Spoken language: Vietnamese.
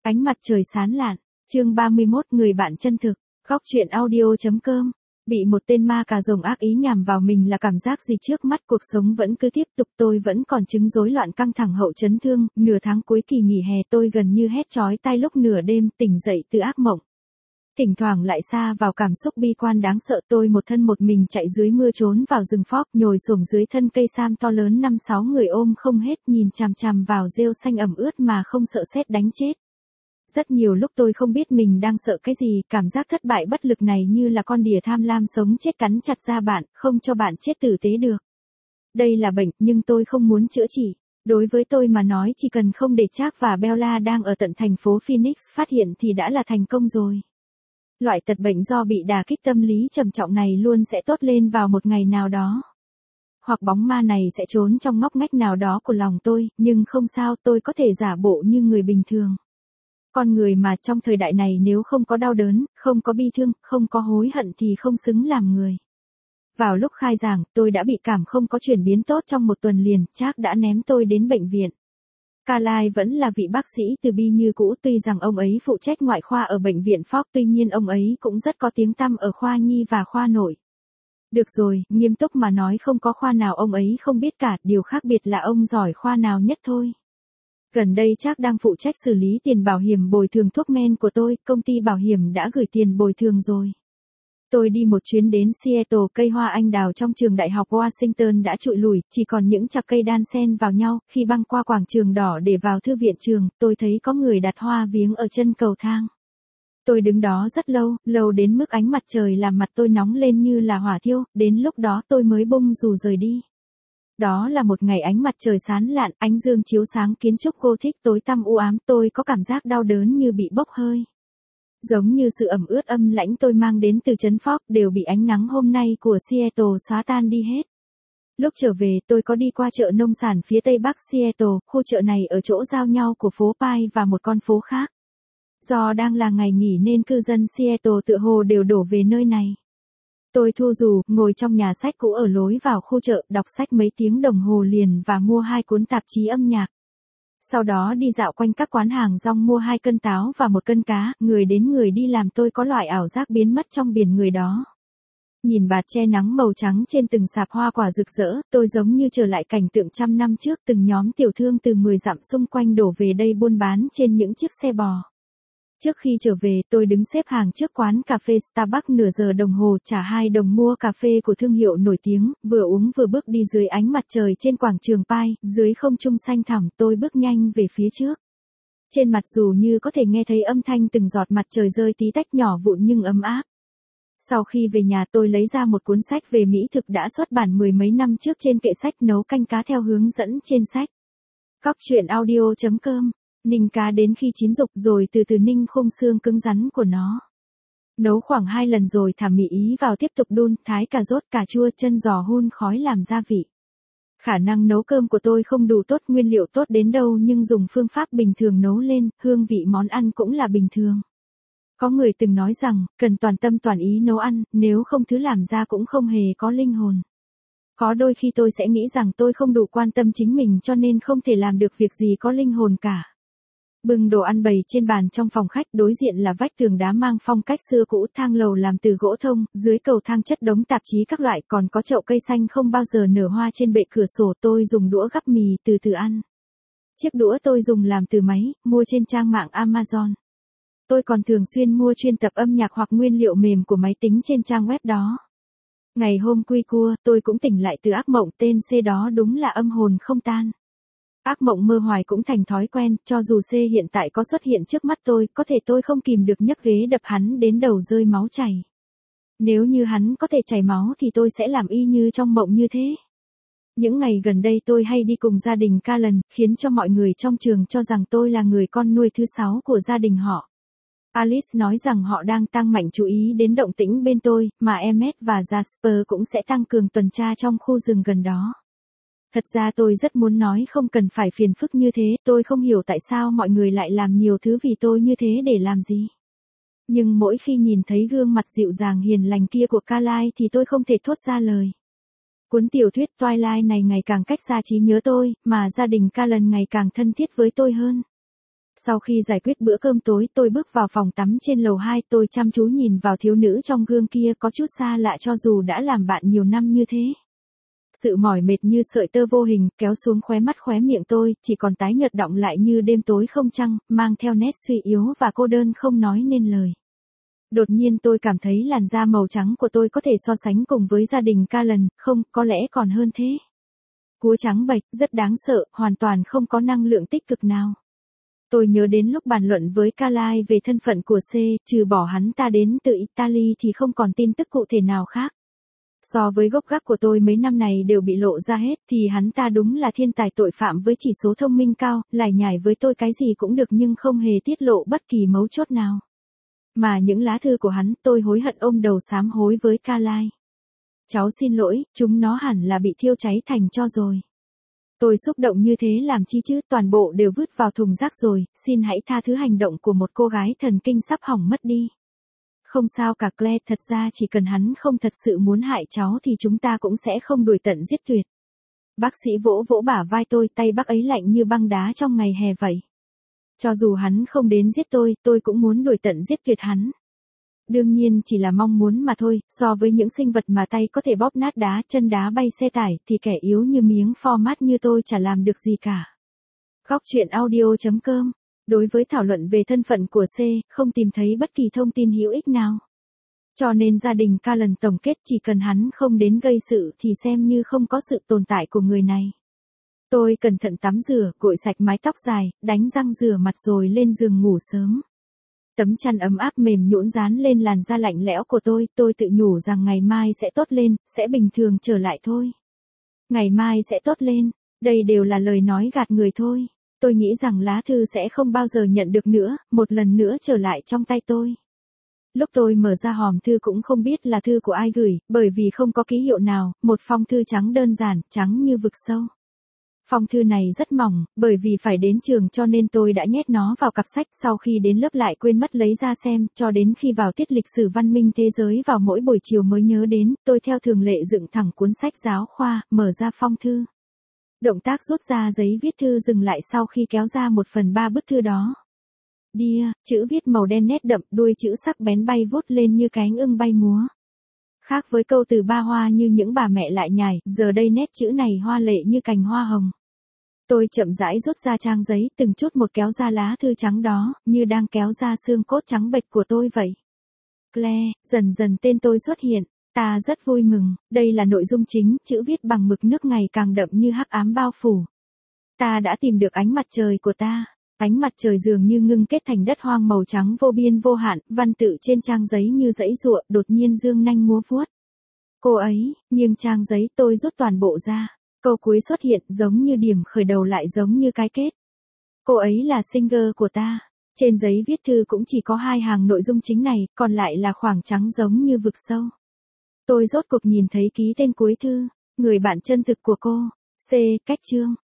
Ánh mặt trời sáng lạn, chương 31 người bạn chân thực, góc truyện audio.com. Bị một tên ma cà rồng ác ý nhằm vào mình là cảm giác gì trước mắt, cuộc sống vẫn cứ tiếp tục, tôi vẫn còn chứng rối loạn căng thẳng hậu chấn thương, nửa tháng cuối kỳ nghỉ hè tôi gần như hét chói tai lúc nửa đêm tỉnh dậy từ ác mộng. Thỉnh thoảng lại sa vào cảm xúc bi quan đáng sợ, tôi một thân một mình chạy dưới mưa trốn vào rừng phóc, nhồi xổm dưới thân cây sam to lớn 5-6 người ôm không hết, nhìn chằm chằm vào rêu xanh ẩm ướt mà không sợ sét đánh chết. Rất nhiều lúc tôi không biết mình đang sợ cái gì, cảm giác thất bại bất lực này như là con đỉa tham lam sống chết cắn chặt da bạn, không cho bạn chết tử tế được. Đây là bệnh, nhưng tôi không muốn chữa trị. Đối với tôi mà nói chỉ cần không để Jack và Bella đang ở tận thành phố Phoenix phát hiện thì đã là thành công rồi. Loại tật bệnh do bị đả kích tâm lý trầm trọng này luôn sẽ tốt lên vào một ngày nào đó. Hoặc bóng ma này sẽ trốn trong ngóc ngách nào đó của lòng tôi, nhưng không sao, tôi có thể giả bộ như người bình thường. Con người mà trong thời đại này nếu không có đau đớn, không có bi thương, không có hối hận thì không xứng làm người. Vào lúc khai giảng, tôi đã bị cảm không có chuyển biến tốt trong một tuần liền, Jack đã ném tôi đến bệnh viện. Carlyle vẫn là vị bác sĩ từ bi như cũ, tuy rằng ông ấy phụ trách ngoại khoa ở bệnh viện Fox, tuy nhiên ông ấy cũng rất có tiếng tăm ở khoa nhi và khoa nội. Được rồi, nghiêm túc mà nói không có khoa nào ông ấy không biết cả, điều khác biệt là ông giỏi khoa nào nhất thôi. Gần đây Jack đang phụ trách xử lý tiền bảo hiểm bồi thường thuốc men của tôi, công ty bảo hiểm đã gửi tiền bồi thường rồi. Tôi đi một chuyến đến Seattle, cây hoa anh đào trong trường đại học Washington đã trụi lủi, chỉ còn những chạc cây đan xen vào nhau. Khi băng qua quảng trường đỏ để vào thư viện trường, tôi thấy có người đặt hoa viếng ở chân cầu thang. Tôi đứng đó rất lâu, lâu đến mức ánh mặt trời làm mặt tôi nóng lên như là hỏa thiêu, đến lúc đó tôi mới bung dù rời đi. Đó là một ngày ánh mặt trời sáng lạn, ánh dương chiếu sáng kiến trúc Gothic tối tăm u ám, tôi có cảm giác đau đớn như bị bốc hơi. Giống như sự ẩm ướt âm lãnh tôi mang đến từ trấn Fox đều bị ánh nắng hôm nay của Seattle xóa tan đi hết. Lúc trở về tôi có đi qua chợ nông sản phía tây bắc Seattle, khu chợ này ở chỗ giao nhau của phố Pine và một con phố khác. Do đang là ngày nghỉ nên cư dân Seattle tựa hồ đều đổ về nơi này. Tôi thu dù, ngồi trong nhà sách cũ ở lối vào khu chợ, đọc sách mấy tiếng đồng hồ liền và mua 2 cuốn tạp chí âm nhạc. Sau đó đi dạo quanh các quán hàng rong mua 2 cân táo và 1 cân cá, người đến người đi làm tôi có loại ảo giác biến mất trong biển người đó. Nhìn bạt che nắng màu trắng trên từng sạp hoa quả rực rỡ, tôi giống như trở lại cảnh tượng trăm năm trước, từng nhóm tiểu thương từ 10 dặm xung quanh đổ về đây buôn bán trên những chiếc xe bò. Trước khi trở về, tôi đứng xếp hàng trước quán cà phê Starbucks nửa giờ đồng hồ, trả 2 đồng mua cà phê của thương hiệu nổi tiếng, vừa uống vừa bước đi dưới ánh mặt trời trên quảng trường Pine, dưới không trung xanh thẳm, tôi bước nhanh về phía trước. Trên mặt dù như có thể nghe thấy âm thanh từng giọt mặt trời rơi tí tách nhỏ vụn nhưng ấm áp. Sau khi về nhà tôi lấy ra một cuốn sách về mỹ thực đã xuất bản 10 mấy năm trước trên kệ sách nấu canh cá theo hướng dẫn trên sách. Góc truyện audio.com. Ninh cá đến khi chín rục rồi từ từ ninh khung xương cứng rắn của nó. Nấu khoảng 2 lần rồi thả mì ý vào tiếp tục đun, thái cà rốt, cà chua, chân giò hun khói làm gia vị. Khả năng nấu cơm của tôi không đủ tốt, nguyên liệu tốt đến đâu nhưng dùng phương pháp bình thường nấu lên, hương vị món ăn cũng là bình thường. Có người từng nói rằng, cần toàn tâm toàn ý nấu ăn, nếu không thứ làm ra cũng không hề có linh hồn. Có đôi khi tôi sẽ nghĩ rằng tôi không đủ quan tâm chính mình cho nên không thể làm được việc gì có linh hồn cả. Bưng đồ ăn bày trên bàn trong phòng khách, đối diện là vách tường đá mang phong cách xưa cũ, thang lầu làm từ gỗ thông, dưới cầu thang chất đống tạp chí các loại, còn có chậu cây xanh không bao giờ nở hoa trên bệ cửa sổ. Tôi dùng đũa gắp mì từ từ ăn. Chiếc đũa tôi dùng làm từ máy, mua trên trang mạng Amazon. Tôi còn thường xuyên mua chuyên tập âm nhạc hoặc nguyên liệu mềm của máy tính trên trang web đó. Ngày hôm quy cua, tôi cũng tỉnh lại từ ác mộng, tên C đó đúng là âm hồn không tan. Ác mộng mơ hoài cũng thành thói quen, cho dù C hiện tại có xuất hiện trước mắt tôi, có thể tôi không kìm được nhấc ghế đập hắn đến đầu rơi máu chảy. Nếu như hắn có thể chảy máu thì tôi sẽ làm y như trong mộng như thế. Những ngày gần đây tôi hay đi cùng gia đình Callan, khiến cho mọi người trong trường cho rằng tôi là người con nuôi thứ 6 của gia đình họ. Alice nói rằng họ đang tăng mạnh chú ý đến động tĩnh bên tôi, mà Emmet và Jasper cũng sẽ tăng cường tuần tra trong khu rừng gần đó. Thật ra tôi rất muốn nói không cần phải phiền phức như thế, tôi không hiểu tại sao mọi người lại làm nhiều thứ vì tôi như thế để làm gì. Nhưng mỗi khi nhìn thấy gương mặt dịu dàng hiền lành kia của Carlyle thì tôi không thể thốt ra lời. Cuốn tiểu thuyết Twilight này ngày càng cách xa trí nhớ tôi, mà gia đình Callan ngày càng thân thiết với tôi hơn. Sau khi giải quyết bữa cơm tối tôi bước vào phòng tắm trên lầu 2, tôi chăm chú nhìn vào thiếu nữ trong gương kia có chút xa lạ cho dù đã làm bạn nhiều năm như thế. Sự mỏi mệt như sợi tơ vô hình kéo xuống khóe mắt khóe miệng tôi, chỉ còn tái nhợt đọng lại như đêm tối không trăng, mang theo nét suy yếu và cô đơn không nói nên lời. Đột nhiên tôi cảm thấy làn da màu trắng của tôi có thể so sánh cùng với gia đình Callan, không, có lẽ còn hơn thế. Cúa trắng bệch, rất đáng sợ, hoàn toàn không có năng lượng tích cực nào. Tôi nhớ đến lúc bàn luận với Carly về thân phận của C, trừ bỏ hắn ta đến từ Italy thì không còn tin tức cụ thể nào khác. So với gốc gác của tôi mấy năm này đều bị lộ ra hết thì hắn ta đúng là thiên tài tội phạm với chỉ số thông minh cao, lải nhải với tôi cái gì cũng được nhưng không hề tiết lộ bất kỳ mấu chốt nào. Mà những lá thư của hắn tôi hối hận ôm đầu sám hối với Carly. Cháu xin lỗi, chúng nó hẳn là bị thiêu cháy thành tro rồi. Tôi xúc động như thế làm chi chứ, toàn bộ đều vứt vào thùng rác rồi, xin hãy tha thứ hành động của một cô gái thần kinh sắp hỏng mất đi. Không sao cả Claire, thật ra chỉ cần hắn không thật sự muốn hại cháu thì chúng ta cũng sẽ không đuổi tận giết tuyệt. Bác sĩ vỗ vỗ bả vai tôi, tay bác ấy lạnh như băng đá trong ngày hè vậy. Cho dù hắn không đến giết tôi cũng muốn đuổi tận giết tuyệt hắn. Đương nhiên chỉ là mong muốn mà thôi, so với những sinh vật mà tay có thể bóp nát đá, chân đá bay xe tải thì kẻ yếu như miếng format như tôi chả làm được gì cả. Góc truyện audio.com. Đối với thảo luận về thân phận của C, không tìm thấy bất kỳ thông tin hữu ích nào. Cho nên gia đình Callan tổng kết chỉ cần hắn không đến gây sự thì xem như không có sự tồn tại của người này. Tôi cẩn thận tắm rửa, gội sạch mái tóc dài, đánh răng rửa mặt rồi lên giường ngủ sớm. Tấm chăn ấm áp mềm nhũn dán lên làn da lạnh lẽo của tôi tự nhủ rằng ngày mai sẽ tốt lên, sẽ bình thường trở lại thôi. Ngày mai sẽ tốt lên, đây đều là lời nói gạt người thôi. Tôi nghĩ rằng lá thư sẽ không bao giờ nhận được nữa, một lần nữa trở lại trong tay tôi. Lúc tôi mở ra hòm thư cũng không biết là thư của ai gửi, bởi vì không có ký hiệu nào, một phong thư trắng đơn giản, trắng như vực sâu. Phong thư này rất mỏng, bởi vì phải đến trường cho nên tôi đã nhét nó vào cặp sách, sau khi đến lớp lại quên mất lấy ra xem, cho đến khi vào tiết lịch sử văn minh thế giới vào mỗi buổi chiều mới nhớ đến, tôi theo thường lệ dựng thẳng cuốn sách giáo khoa, mở ra phong thư. Động tác rút ra giấy viết thư dừng lại sau khi kéo ra 1/3 bức thư đó. Dear, chữ viết màu đen nét đậm, đuôi chữ sắc bén bay vút lên như cánh ưng bay múa. Khác với câu từ ba hoa như những bà mẹ lại nhải, giờ đây nét chữ này hoa lệ như cành hoa hồng. Tôi chậm rãi rút ra trang giấy, từng chút một kéo ra lá thư trắng đó, như đang kéo ra xương cốt trắng bệch của tôi vậy. Claire, dần dần tên tôi xuất hiện. Ta rất vui mừng, đây là nội dung chính, chữ viết bằng mực nước ngày càng đậm như hắc ám bao phủ. Ta đã tìm được ánh mặt trời của ta. Ánh mặt trời dường như ngưng kết thành đất hoang màu trắng vô biên vô hạn, văn tự trên trang giấy như dãy giụa, đột nhiên dương nanh múa vuốt. Cô ấy, nghiêng trang giấy tôi rút toàn bộ ra. Câu cuối xuất hiện giống như điểm khởi đầu lại giống như cái kết. Cô ấy là singer của ta. Trên giấy viết thư cũng chỉ có 2 hàng nội dung chính này, còn lại là khoảng trắng giống như vực sâu. Tôi rốt cuộc nhìn thấy ký tên cuối thư, người bạn chân thực của cô. C. Cách chương.